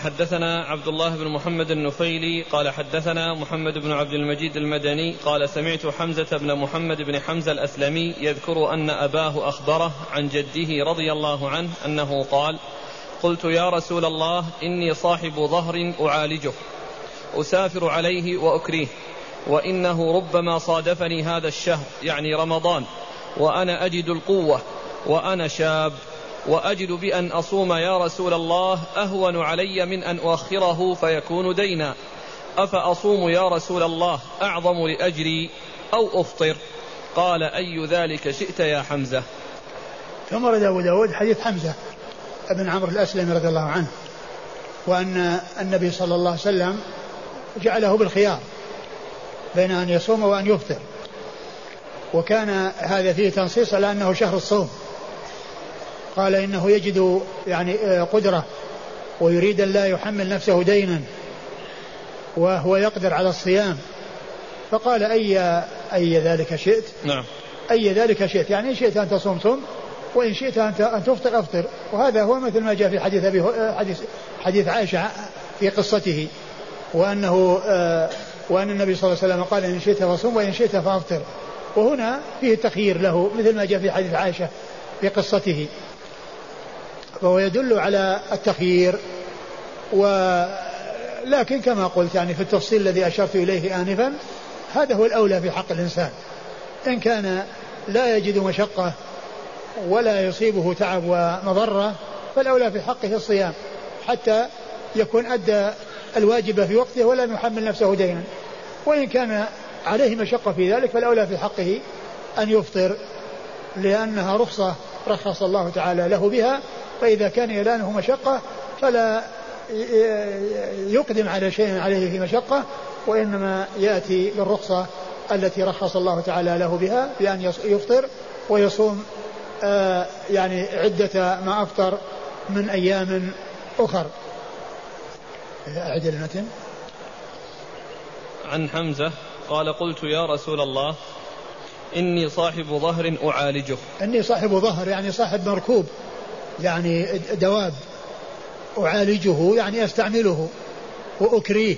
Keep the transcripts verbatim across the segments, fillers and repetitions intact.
حدثنا عبد الله بن محمد النفيلي قال حدثنا محمد بن عبد المجيد المدني قال سمعت حمزة بن محمد بن حمزة الأسلمي يذكر أن أباه أخبره عن جده رضي الله عنه أنه قال قلت يا رسول الله إني صاحب ظهر أعالجه أسافر عليه وأكريه وإنه ربما صادفني هذا الشهر يعني رمضان وأنا أجد القوة وأنا شاب وأجد بأن أصوم يا رسول الله أهون علي من أن أؤخره فيكون دينا أفأصوم يا رسول الله أعظم لأجري أو أفطر؟ قال أي ذلك شئت يا حمزة. ثم رد أبو داود حديث حمزة ابن عمرو الأسلمي رضي الله عنه وأن النبي صلى الله عليه وسلم جعله بالخيار بين أن يصوم وأن يفطر، وكان هذا فيه تنصيص على أنه شهر الصوم. قال إنه يجد يعني قدرة ويريد أن لا يحمل نفسه دينا وهو يقدر على الصيام، فقال أي أي ذلك شئت. نعم. أي ذلك شئت يعني إن شئت أن تصوم صم وإن شئت أن تفطر أفطر. وهذا هو مثل ما جاء في حديث أبي حديث حديث عائشة في قصته، وأنه آه وأن النبي صلى الله عليه وسلم قال إن شئت فصوم وإن شئت فأفطر، وهنا فيه التخيير له مثل ما جاء في حديث عائشة في قصته، فهو يدل على التخيير. ولكن كما قلت يعني في التفصيل الذي أشرت إليه آنفا هذا هو الأولى في حق الإنسان، إن كان لا يجد مشقة ولا يصيبه تعب ومضرة فالأولى في حقه الصيام حتى يكون أدى الواجب في وقته ولم يحمل نفسه دينا، وإن كان عليه مشقة في ذلك فالأولى في حقه أن يفطر لأنها رخصة رخص الله تعالى له بها، فإذا كان يلانه مشقة فلا يقدم على شيء عليه في مشقة، وإنما يأتي بالرخصة التي رخص الله تعالى له بها بأن يفطر ويصوم آه يعني عدة ما أفطر من أيام أخر. أعد المتن. عن حمزة قال قلت يا رسول الله إني صاحب ظهر أعالجه. إني صاحب ظهر يعني صاحب مركوب يعني دواب، أعالجه يعني أستعمله وأكريه،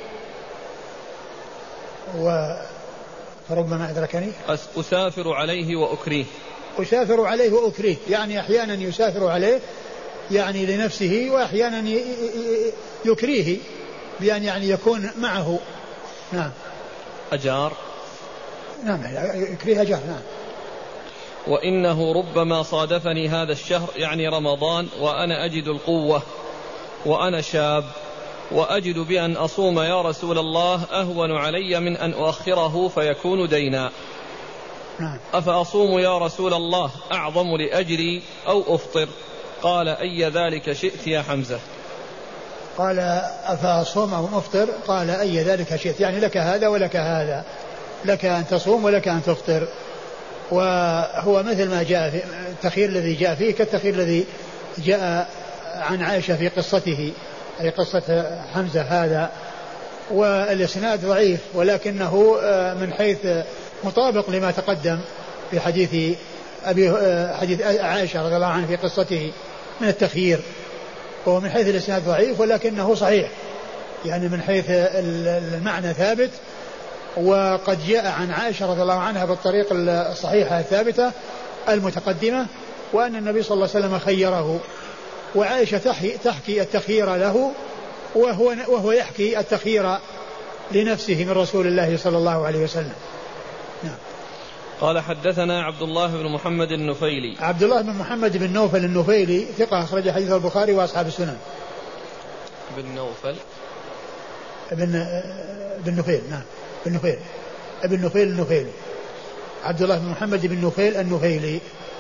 وربما أدركني أسافر عليه وأكريه. أسافر عليه وأكريه يعني أحيانا يسافر عليه يعني لنفسه وأحيانا يكريه بأن يعني يكون معه. نعم. أجار. نعم يكريه أجار. نعم. وإنه ربما صادفني هذا الشهر يعني رمضان وأنا أجد القوة وأنا شاب وأجد بأن أصوم يا رسول الله أهون علي من أن أؤخره فيكون دينا. نعم. أفأصوم يا رسول الله أعظم لأجري أو أفطر؟ قال أي ذلك شئت يا حمزة. قال أفأصوم أو أفطر؟ قال أي ذلك شئت يعني لك هذا ولك هذا، لك أن تصوم ولك أن تفطر. وهو مثل ما جاء في التخيير الذي جاء فيه كالتخيير الذي جاء عن عائشة في قصته أي قصة حمزة هذا، والإسناد ضعيف ولكنه من حيث مطابق لما تقدم في حديث أبي حديث عائشة رضي الله عنها في قصته من التخيير، وهو من حيث الإسناد ضعيف ولكنه صحيح يعني من حيث المعنى ثابت. وقد جاء عن عائشة رضي الله عنها بالطريق الصحيحة الثابتة المتقدمة وأن النبي صلى الله عليه وسلم خيره، وعائشة تحكي التخيير له وهو, وهو يحكي التخيير لنفسه من رسول الله صلى الله عليه وسلم. نعم. قال حدثنا عبد الله بن محمد النفيلي. عبد الله بن محمد بن نوفل النفيلي ثقة أخرج حديث البخاري وأصحاب السنن. بن نوفل ابن بن نفيل. نعم بن نفيل ابن نفيل النفيلي عبد الله بن محمد بن نفيل النفيلي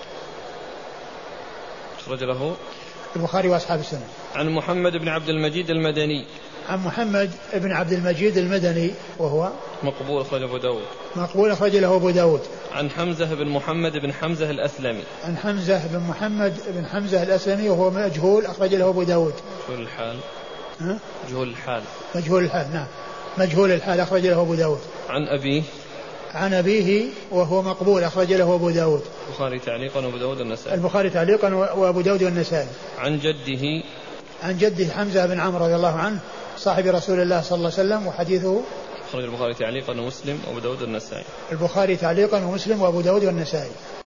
أخرج له البخاري وأصحاب السنن. عن محمد بن عبد المجيد المدني. عن محمد بن عبد المجيد المدني وهو مقبول أخرج أبو داود. مقبول أخرج له أبو داود. عن حمزة بن محمد بن حمزة الأسلمي. عن حمزة بن محمد بن حمزة الأسلمي وهو مجهول أخرج له أبو داود. مجهول الحال. ها؟ مجهول الحال. مجهول الحال. نعم مجهول الحال أخرج له أبو داود. عن أبيه. عن أبيه وهو مقبول أخرج له أبو داود. البخاري تعليقا وأبو داود والنسائي. البخاري تعليقا وأبو داود والنسائي. عن جده. عن جده حمزة بن عمرو رضي الله عنه صاحب رسول الله صلى الله عليه وسلم. وحديثه أخرج البخاري تعليقا ومسلم وأبو داود والنسائي. البخاري تعليقا ومسلم وأبو داود والنسائي.